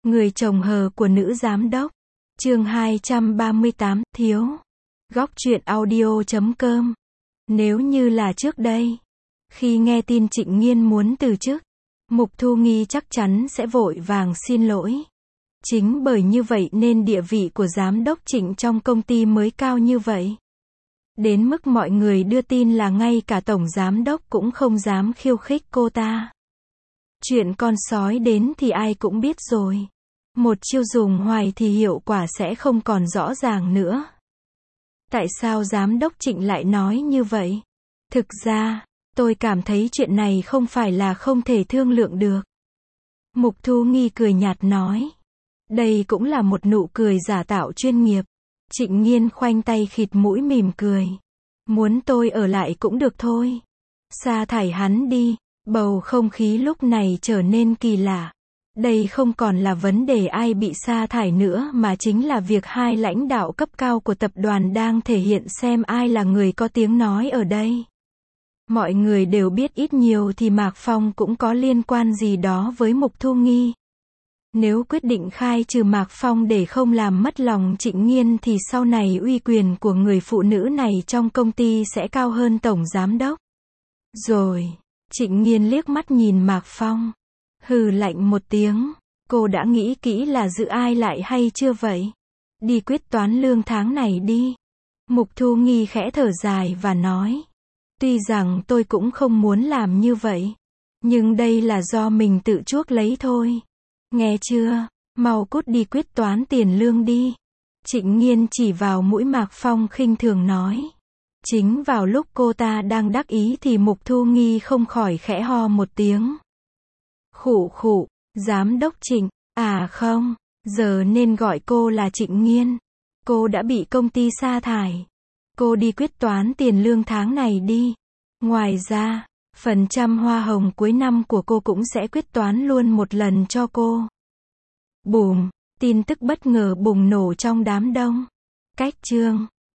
Người chồng hờ của nữ giám đốc. Chương 238, thiếu. Góc truyện audio.com. Nếu như là trước đây, khi nghe tin Trịnh Nghiên muốn từ chức, Mục Thu Nghi chắc chắn sẽ vội vàng xin lỗi. Chính bởi như vậy nên địa vị của giám đốc Trịnh trong công ty mới cao như vậy. Đến mức mọi người đưa tin là ngay cả tổng giám đốc cũng không dám khiêu khích cô ta. Chuyện con sói đến thì ai cũng biết rồi. Một chiêu dùng hoài thì hiệu quả sẽ không còn rõ ràng nữa. Tại sao giám đốc Trịnh lại nói như vậy? Thực ra, tôi cảm thấy chuyện này không phải là không thể thương lượng được. Mục Thu Nghi cười nhạt nói. Đây cũng là một nụ cười giả tạo chuyên nghiệp. Trịnh Nghiên khoanh tay khịt mũi mỉm cười. Muốn tôi ở lại cũng được thôi. Sa thải hắn đi. Bầu không khí lúc này trở nên kỳ lạ. Đây không còn là vấn đề ai bị sa thải nữa mà chính là việc hai lãnh đạo cấp cao của tập đoàn đang thể hiện xem ai là người có tiếng nói ở đây. Mọi người đều biết ít nhiều thì Mạc Phong cũng có liên quan gì đó với Mục Thu Nghi. Nếu quyết định khai trừ Mạc Phong để không làm mất lòng Trịnh Nghiên thì sau này uy quyền của người phụ nữ này trong công ty sẽ cao hơn tổng giám đốc. Rồi, Trịnh Nghiên liếc mắt nhìn Mạc Phong. Hừ lạnh một tiếng. Cô đã nghĩ kỹ là giữ ai lại hay chưa vậy? Đi quyết toán lương tháng này đi. Mục Thu Nghi khẽ thở dài và nói. Tuy rằng tôi cũng không muốn làm như vậy. Nhưng đây là do mình tự chuốc lấy thôi. Nghe chưa? Mau cút đi quyết toán tiền lương đi. Trịnh Nghiên chỉ vào mũi Mạc Phong khinh thường nói. Chính vào lúc cô ta đang đắc ý thì Mục Thu Nghi không khỏi khẽ ho một tiếng. Khụ khụ, giám đốc Trịnh, à không, giờ nên gọi cô là Trịnh Nghiên. Cô đã bị công ty sa thải. Cô đi quyết toán tiền lương tháng này đi. Ngoài ra, phần trăm hoa hồng cuối năm của cô cũng sẽ quyết toán luôn một lần cho cô. Bùm, tin tức bất ngờ bùng nổ trong đám đông. Cách chương